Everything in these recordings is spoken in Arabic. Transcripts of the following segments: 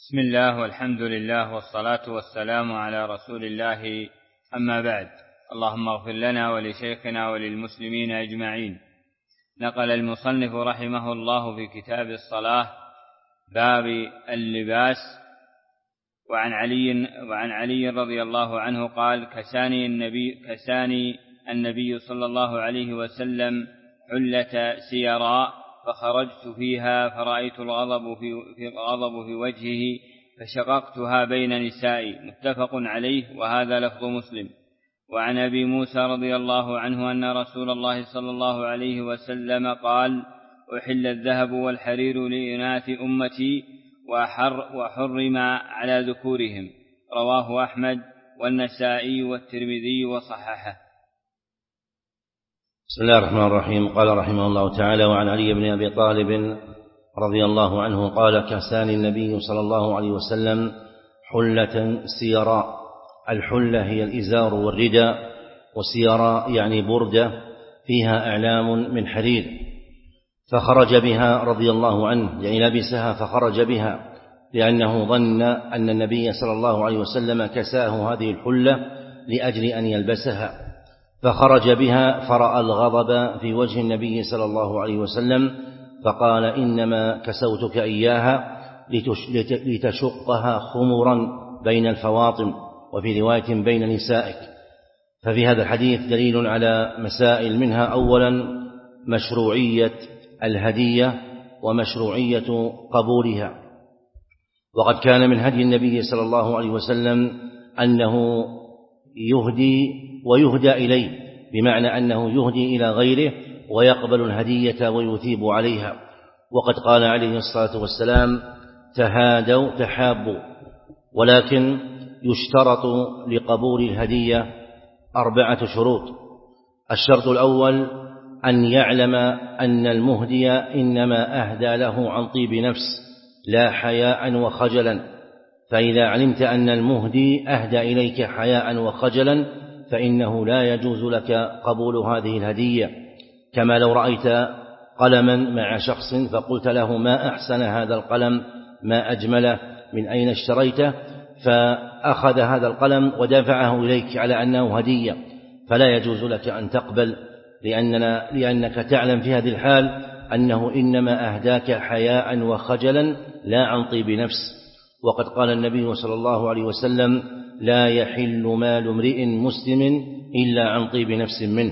بسم الله والحمد لله والصلاة والسلام على رسول الله، أما بعد. اللهم اغفر لنا ولشيخنا وللمسلمين أجمعين. نقل المصنف رحمه الله في كتاب الصلاة باب اللباس وعن علي رضي الله عنه قال: كساني النبي صلى الله عليه وسلم حلة سيراء فخرجت فيها فرأيت الغضب في وجهه فشققتها بين نسائي. متفق عليه، وهذا لفظ مسلم. وعن أبي موسى رضي الله عنه أن رسول الله صلى الله عليه وسلم قال: أحل الذهب والحرير لإناث أمتي وحرم على ذكورهم. رواه أحمد والنسائي والترمذي وصححه. بسم الله الرحمن الرحيم. قال رحمه الله تعالى: وعن علي بن أبي طالب رضي الله عنه قال: كساني النبي صلى الله عليه وسلم حلة سيراء. الحلة هي الإزار والرداء، وسيراء يعني بردة فيها أعلام من حرير، فخرج بها رضي الله عنه، يعني لبسها فخرج بها، لأنه ظن أن النبي صلى الله عليه وسلم كساه هذه الحلة لأجل أن يلبسها، فخرج بها فرأى الغضب في وجه النبي صلى الله عليه وسلم، فقال: إنما كسوتك إياها لتشقها خمرا بين الفواطم، وفي رواية بين نسائك. ففي هذا الحديث دليل على مسائل، منها أولا مشروعية الهدية ومشروعية قبولها. وقد كان من هدي النبي صلى الله عليه وسلم أنه يهدي ويهدى إليه، بمعنى أنه يهدي إلى غيره ويقبل الهدية ويثيب عليها. وقد قال عليه الصلاة والسلام: تهادوا تحابوا. ولكن يشترط لقبول الهدية 4 شروط. الشرط الأول أن يعلم أن المهدي إنما أهدى له عن طيب نفس لا حياء وخجلا، فإذا علمت أن المهدي أهدى إليك حياء وخجلا فإنه لا يجوز لك قبول هذه الهدية. كما لو رأيت قلما مع شخص فقلت له: ما أحسن هذا القلم، ما أجمله، من أين اشتريته؟ فأخذ هذا القلم ودفعه إليك على أنه هدية، فلا يجوز لك أن تقبل، لأنك تعلم في هذه الحال أنه إنما أهداك حياء وخجلا لا عن طيب نفس. وقد قال النبي صلى الله عليه وسلم: لا يحل مال امرئ مسلم إلا عن طيب نفس منه.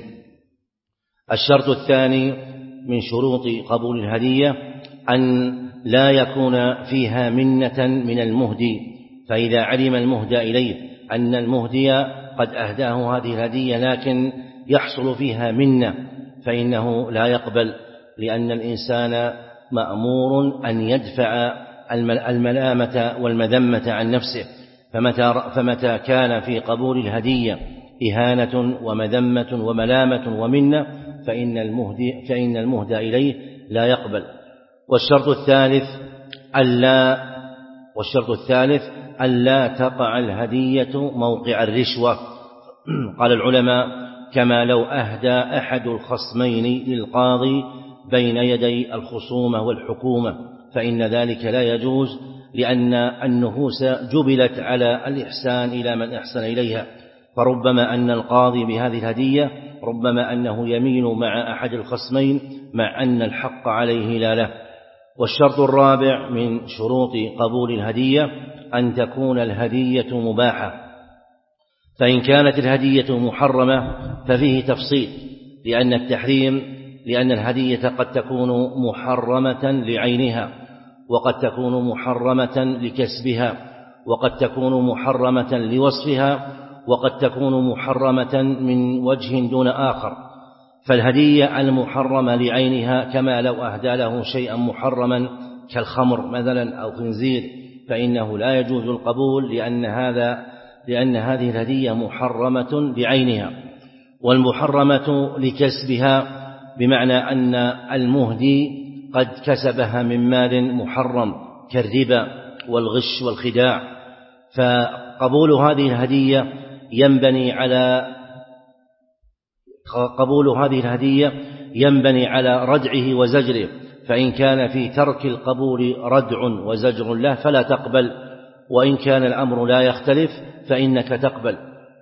الشرط الثاني من شروط قبول الهدية أن لا يكون فيها منة من المهدي، فإذا علم المهدى إليه أن المهدي قد أهداه هذه الهدية لكن يحصل فيها منة فإنه لا يقبل، لأن الإنسان مأمور أن يدفع الملامة والمذمة عن نفسه، فمتى كان في قبول الهدية إهانة ومذمة وملامة ومنة فإن المهدى إليه لا يقبل. والشرط الثالث ألا تقع الهدية موقع الرشوة. قال العلماء: كما لو أهدى أحد الخصمين للقاضي بين يدي الخصومة والحكومة، فإن ذلك لا يجوز، لأن النفوس جبلت على الإحسان إلى من أحسن إليها، فربما أن القاضي بهذه الهدية ربما أنه يميل مع أحد الخصمين مع أن الحق عليه لا له. والشرط الرابع من شروط قبول الهدية أن تكون الهدية مباحة، فإن كانت الهدية محرمة ففيه تفصيل، لأن الهدية قد تكون محرمة لعينها، وقد تكون محرمة لكسبها، وقد تكون محرمة لوصفها، وقد تكون محرمة من وجه دون آخر. فالهدية المحرمة لعينها كما لو أهدى له شيئا محرما كالخمر مثلا أو خنزير، فإنه لا يجوز القبول، لأن هذه الهدية محرمة لعينها. والمحرمة لكسبها بمعنى أن المهدي قد كسبها من مال محرم كالربا والغش والخداع، فقبول هذه الهدية ينبني على ردعه وزجره، فإن كان في ترك القبول ردع وزجر له فلا تقبل، وإن كان الأمر لا يختلف فإنك تقبل.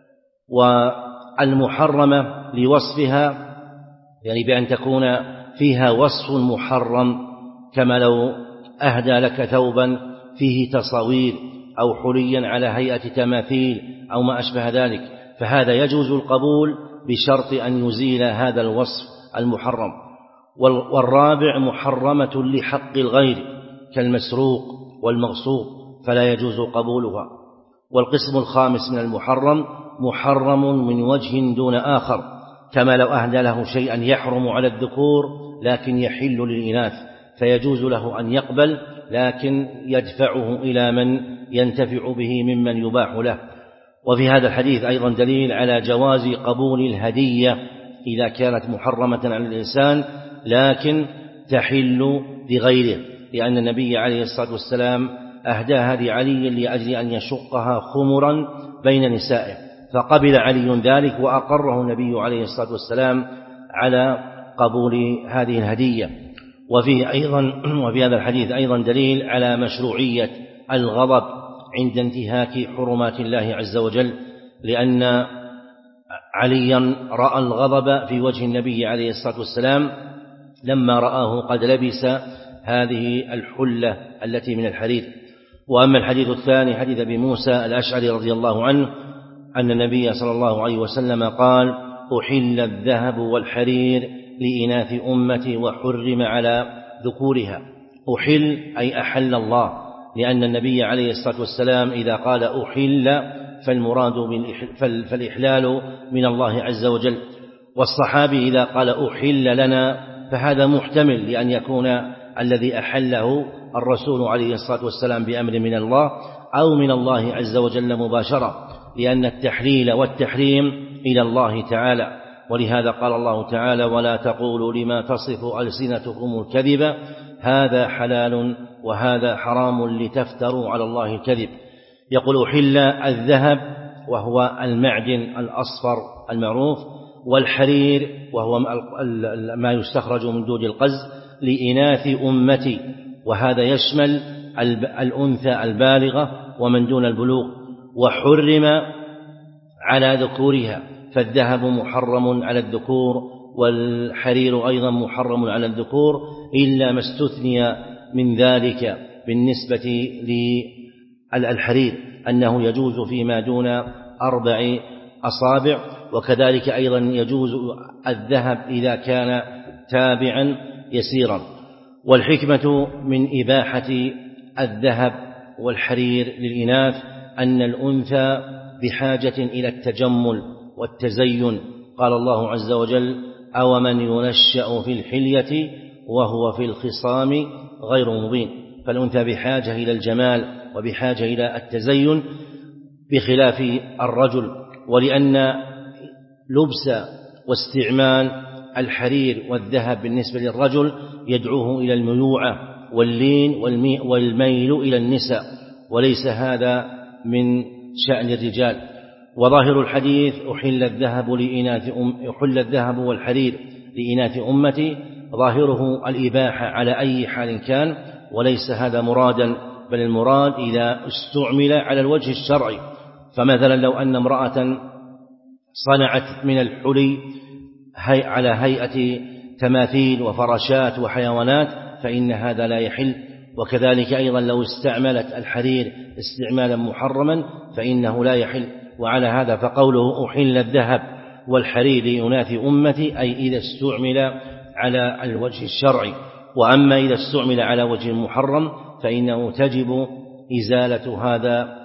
والمحرمة لوصفها يعني بأن تكون فيها وصف محرم، كما لو أهدى لك ثوبا فيه تصاوير أو حليا على هيئة تماثيل أو ما أشبه ذلك، فهذا يجوز القبول بشرط أن يزيل هذا الوصف المحرم. والرابع محرمة لحق الغير كالمسروق والمغصوب فلا يجوز قبولها. والقسم الخامس من المحرم محرم من وجه دون آخر، كما لو أهدى له شيئا يحرم على الذكور لكن يحل للإناث، فيجوز له أن يقبل لكن يدفعه إلى من ينتفع به ممن يباح له. وفي هذا الحديث أيضا دليل على جواز قبول الهدية إذا كانت محرمة على الإنسان لكن تحل لغيره، لأن النبي عليه الصلاة والسلام أهداها لعلي لأجل أن يشقها خمرا بين نسائه، فقبل علي ذلك وأقره النبي عليه الصلاة والسلام على قبول هذه الهدية. وفي هذا الحديث أيضا دليل على مشروعية الغضب عند انتهاك حرمات الله عز وجل، لأن عليا رأى الغضب في وجه النبي عليه الصلاة والسلام لما رآه قد لبس هذه الحلة التي من الحرير. وأما الحديث الثاني حديث أبي موسى الأشعري رضي الله عنه أن النبي صلى الله عليه وسلم قال: أحل الذهب والحرير لإناث أمتي وحرم على ذكورها. أحل أي أحل الله، لأن النبي عليه الصلاة والسلام إذا قال أحل فالمراد فالإحلال من الله عز وجل. والصحابي إذا قال أحل لنا فهذا محتمل لأن يكون الذي أحله الرسول عليه الصلاة والسلام بأمر من الله أو من الله عز وجل مباشرة، لأن التحليل والتحريم إلى الله تعالى. ولهذا قال الله تعالى: ولا تقولوا لما تصف ألسنتكم الكذب هذا حلال وهذا حرام لتفتروا على الله الكذب. يقول أحل الذهب وهو المعدن الأصفر المعروف، والحرير وهو ما يستخرج من دود القز لإناث أمتي، وهذا يشمل الأنثى البالغة ومن دون البلوغ. وحرم على ذكورها، فالذهب محرم على الذكور والحرير أيضا محرم على الذكور، إلا ما استثني من ذلك بالنسبة للحرير أنه يجوز فيما دون 4 أصابع. وكذلك أيضا يجوز الذهب إذا كان تابعا يسيرا. والحكمة من إباحة الذهب والحرير للإناث أن الأنثى بحاجة إلى التجمل والتزين. قال الله عز وجل: أو من ينشأ في الحلية وهو في الخصام غير مبين. فالأنثى بحاجة إلى الجمال وبحاجة إلى التزين بخلاف الرجل. ولأن لبس واستعمال الحرير والذهب بالنسبة للرجل يدعوه إلى الميوعة واللين والميل إلى النساء، وليس هذا من شأن الرجال. وظاهر الحديث أحل الذهب والحرير لإناث أمتي، ظاهره الإباحة على أي حال كان، وليس هذا مرادا، بل المراد إذا استعمل على الوجه الشرعي. فمثلا لو أن امرأة صنعت من الحلي على هيئة تماثيل وفراشات وحيوانات فإن هذا لا يحل. وكذلك أيضا لو استعملت الحرير استعمالا محرما فإنه لا يحل. وعلى هذا فقوله أحل الذهب والحرير لإناث أمتي أي إذا استعمل على الوجه الشرعي. وأما إذا استعمل على وجه محرم فإنه تجب إزالة هذا